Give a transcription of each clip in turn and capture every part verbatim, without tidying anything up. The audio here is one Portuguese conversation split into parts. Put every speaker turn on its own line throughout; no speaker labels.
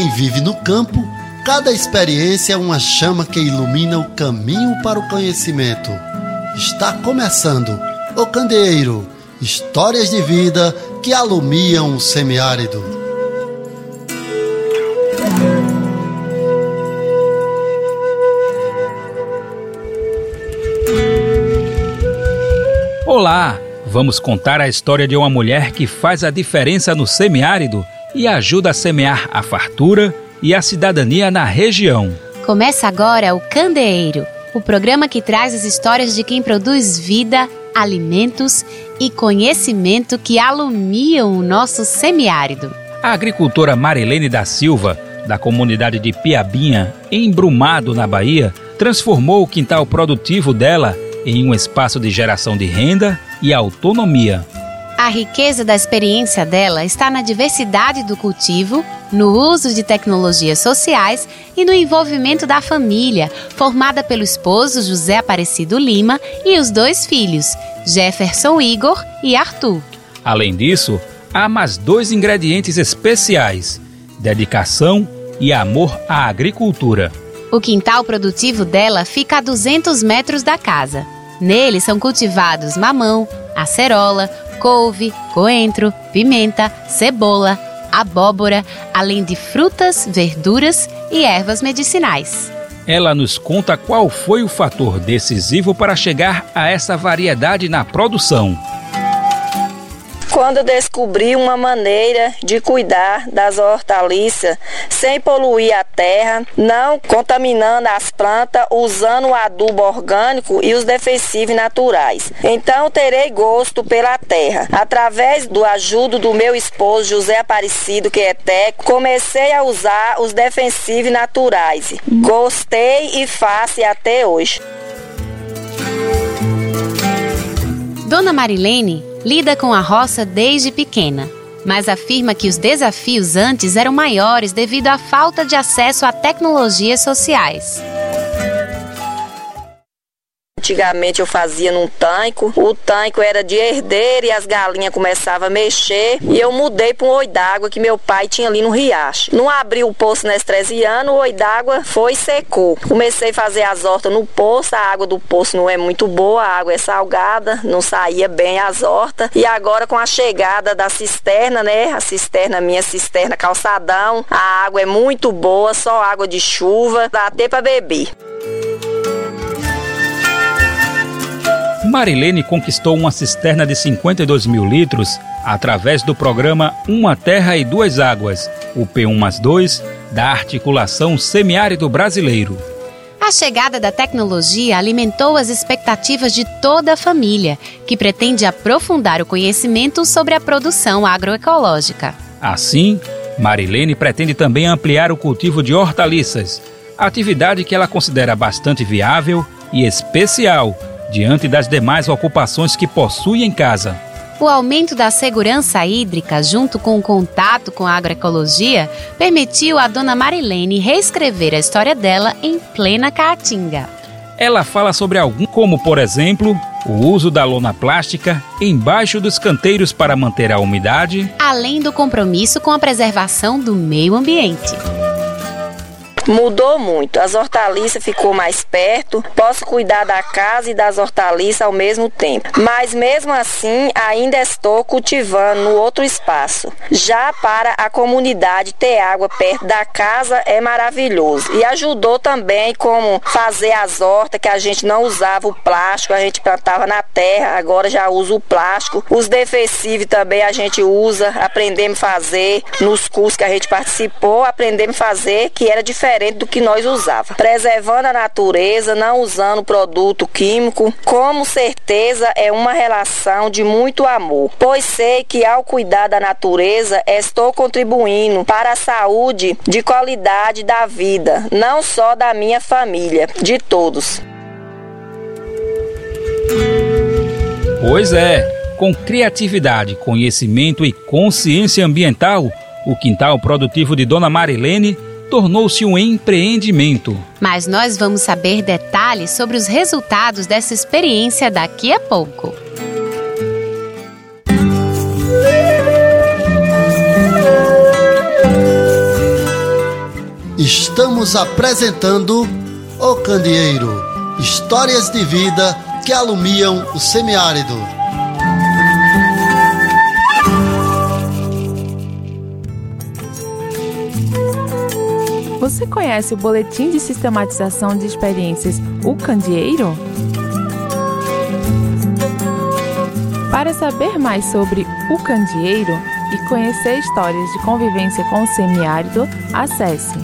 quem vive no campo, cada experiência é uma chama que ilumina o caminho para o conhecimento. Está começando O Candeeiro, histórias de vida que alumiam o semiárido.
Olá! Vamos contar a história de uma mulher que faz a diferença no semiárido e ajuda a semear a fartura e a cidadania na região.
Começa agora o Candeeiro, o programa que traz as histórias de quem produz vida, alimentos e conhecimento que alumiam o nosso semiárido.
A agricultora Marilene da Silva, da comunidade de Piabinha, em Brumado, na Bahia, transformou o quintal produtivo dela em um espaço de geração de renda e autonomia.
A riqueza da experiência dela está na diversidade do cultivo, no uso de tecnologias sociais e no envolvimento da família, formada pelo esposo José Aparecido Lima e os dois filhos, Jefferson Igor e Arthur.
Além disso, há mais dois ingredientes especiais: dedicação e amor à agricultura.
O quintal produtivo dela fica a duzentos metros da casa. Nele são cultivados mamão, acerola, couve, coentro, pimenta, cebola, abóbora, além de frutas, verduras e ervas medicinais.
Ela nos conta qual foi o fator decisivo para chegar a essa variedade na produção.
Quando descobri uma maneira de cuidar das hortaliças sem poluir a terra, não contaminando as plantas, usando o adubo orgânico e os defensivos naturais. Então terei gosto pela terra. Através do ajuda do meu esposo José Aparecido, que é técnico, comecei a usar os defensivos naturais. Gostei e faço até hoje.
Dona Marilene lida com a roça desde pequena, mas afirma que os desafios antes eram maiores devido à falta de acesso a tecnologias sociais.
Antigamente eu fazia num tanque, o tanque era de herdeiro e as galinhas começavam a mexer e eu mudei para um oi d'água que meu pai tinha ali no riacho. Não abri o poço nesse treze anos, o oi d'água foi e secou. Comecei a fazer as hortas no poço, a água do poço não é muito boa, a água é salgada, não saía bem as hortas. E agora com a chegada da cisterna, né, a cisterna minha, cisterna calçadão, a água é muito boa, só água de chuva, dá até para beber.
Marilene conquistou uma cisterna de cinquenta e dois mil litros através do programa Uma Terra e Duas Águas, o P um mais dois, da Articulação Semiárido Brasileiro.
A chegada da tecnologia alimentou as expectativas de toda a família, que pretende aprofundar o conhecimento sobre a produção agroecológica.
Assim, Marilene pretende também ampliar o cultivo de hortaliças, atividade que ela considera bastante viável e especial diante das demais ocupações que possui em casa.
O aumento da segurança hídrica, junto com o contato com a agroecologia, permitiu a dona Marilene reescrever a história dela em plena Caatinga.
Ela fala sobre algum, como por exemplo, o uso da lona plástica embaixo dos canteiros para manter a umidade,
além do compromisso com a preservação do meio ambiente.
Mudou muito, as hortaliças ficou mais perto, posso cuidar da casa e das hortaliças ao mesmo tempo. Mas mesmo assim, ainda estou cultivando no outro espaço. Já para a comunidade ter água perto da casa é maravilhoso. E ajudou também como fazer as hortas, que a gente não usava o plástico, a gente plantava na terra, agora já usa o plástico. Os defensivos também a gente usa, aprendemos a fazer nos cursos que a gente participou, aprendemos a fazer, que era diferente do que nós usávamos. Preservando a natureza, não usando produto químico, com certeza é uma relação de muito amor, pois sei que ao cuidar da natureza estou contribuindo para a saúde de qualidade da vida, não só da minha família, de todos.
Pois é, com criatividade, conhecimento e consciência ambiental, o quintal produtivo de Dona Marilene tornou-se um empreendimento.
Mas nós vamos saber detalhes sobre os resultados dessa experiência daqui a pouco.
estamos apresentando O Candeeiro, histórias de vida que alumiam o semiárido.
Você conhece o Boletim de Sistematização de Experiências O Candeeiro? Para saber mais sobre o candeeiro e conhecer histórias de convivência com o semiárido, acesse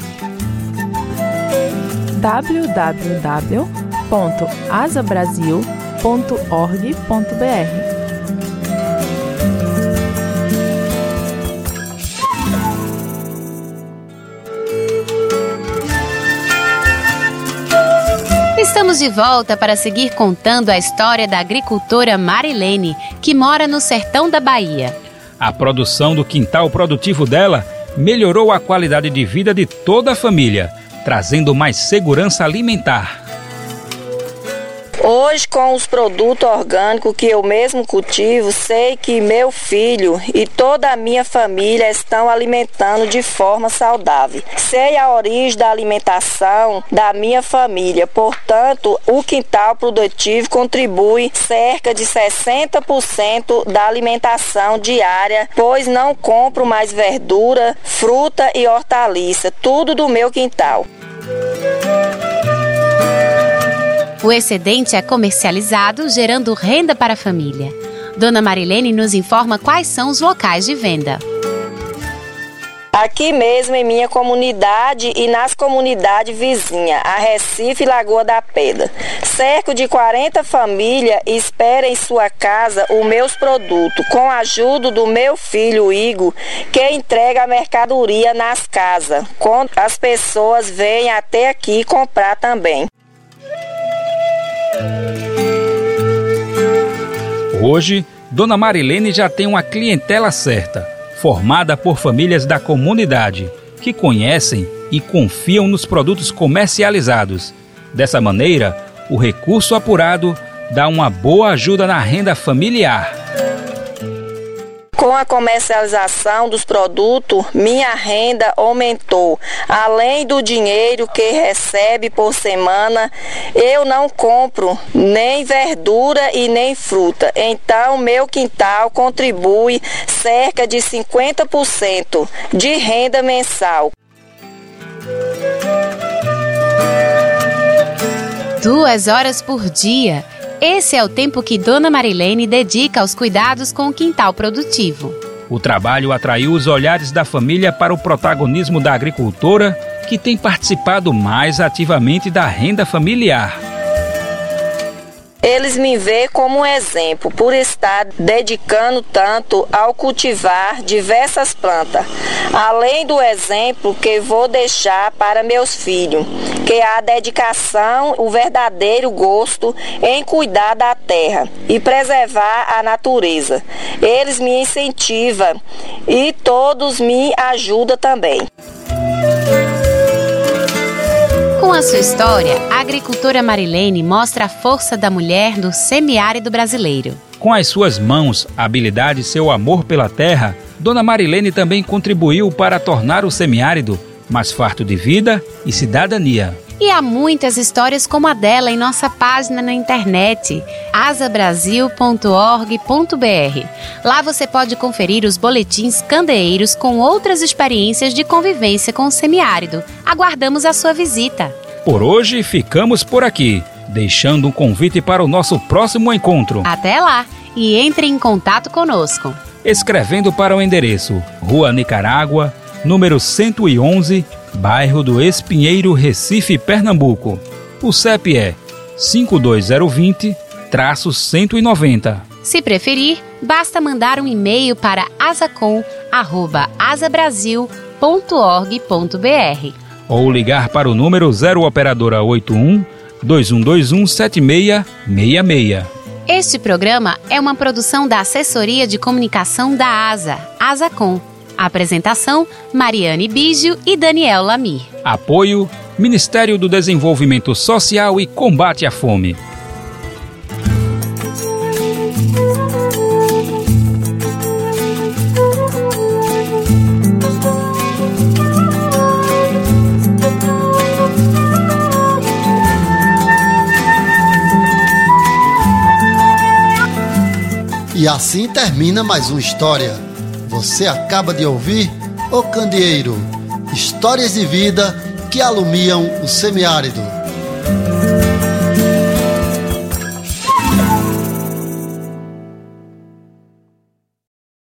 w w w ponto asa brasil ponto org ponto b r.
Estamos de volta para seguir contando a história da agricultora Marilene, que mora no sertão da Bahia.
A produção do quintal produtivo dela melhorou a qualidade de vida de toda a família, trazendo mais segurança alimentar.
Hoje, com os produtos orgânicos que eu mesmo cultivo, sei que meu filho e toda a minha família estão alimentando de forma saudável. Sei a origem da alimentação da minha família, portanto, o quintal produtivo contribui cerca de sessenta por cento da alimentação diária, pois não compro mais verdura, fruta e hortaliça, tudo do meu quintal.
O excedente é comercializado, gerando renda para a família. Dona Marilene nos informa quais são os locais de venda.
Aqui mesmo em minha comunidade e nas comunidades vizinhas, a Recife e Lagoa da Pedra. Cerca de quarenta famílias esperam em sua casa os meus produtos, com a ajuda do meu filho Igor, que entrega a mercadoria nas casas, quando as pessoas vêm até aqui comprar também.
Hoje, Dona Marilene já tem uma clientela certa, formada por famílias da comunidade, que conhecem e confiam nos produtos comercializados. Dessa maneira, o recurso apurado dá uma boa ajuda na renda familiar.
Com a comercialização dos produtos, minha renda aumentou. Além do dinheiro que recebe por semana, eu não compro nem verdura e nem fruta. Então, meu quintal contribui cerca de cinquenta por cento de renda mensal.
Duas horas por dia. Esse é o tempo que Dona Marilene dedica aos cuidados com o quintal produtivo.
O trabalho atraiu os olhares da família para o protagonismo da agricultora, que tem participado mais ativamente da renda familiar.
Eles me veem como um exemplo por estar dedicando tanto ao cultivar diversas plantas, além do exemplo que vou deixar para meus filhos, que a dedicação, o verdadeiro gosto em cuidar da terra e preservar a natureza. Eles me incentivam e todos me ajudam também.
Com a sua história, a agricultora Marilene mostra a força da mulher no semiárido brasileiro.
Com as suas mãos, habilidade e seu amor pela terra, Dona Marilene também contribuiu para tornar o semiárido mais farto de vida e cidadania.
E há muitas histórias como a dela em nossa página na internet, asa brasil ponto org ponto b r. Lá você pode conferir os boletins candeeiros com outras experiências de convivência com o semiárido. Aguardamos a sua visita.
Por hoje, ficamos por aqui, deixando um convite para o nosso próximo encontro.
Até lá e entre em contato conosco.
Escrevendo para o endereço Rua Nicarágua, número cento e onze, bairro do Espinheiro, Recife, Pernambuco. O C E P é cinco dois zero dois zero cento e noventa.
Se preferir, basta mandar um e-mail para asacom arroba asa brasil ponto org ponto b r
ou ligar para o número zero operadora oito um, dois um dois um, sete seis seis seis.
Este programa é uma produção da Assessoria de Comunicação da ASA, Asacom. Apresentação, Mariane Bígio e Daniel Lamir.
Apoio, Ministério do Desenvolvimento Social e Combate à Fome.
E assim termina mais uma história. Você acaba de ouvir O Candeeiro, histórias de vida que alumiam o semiárido.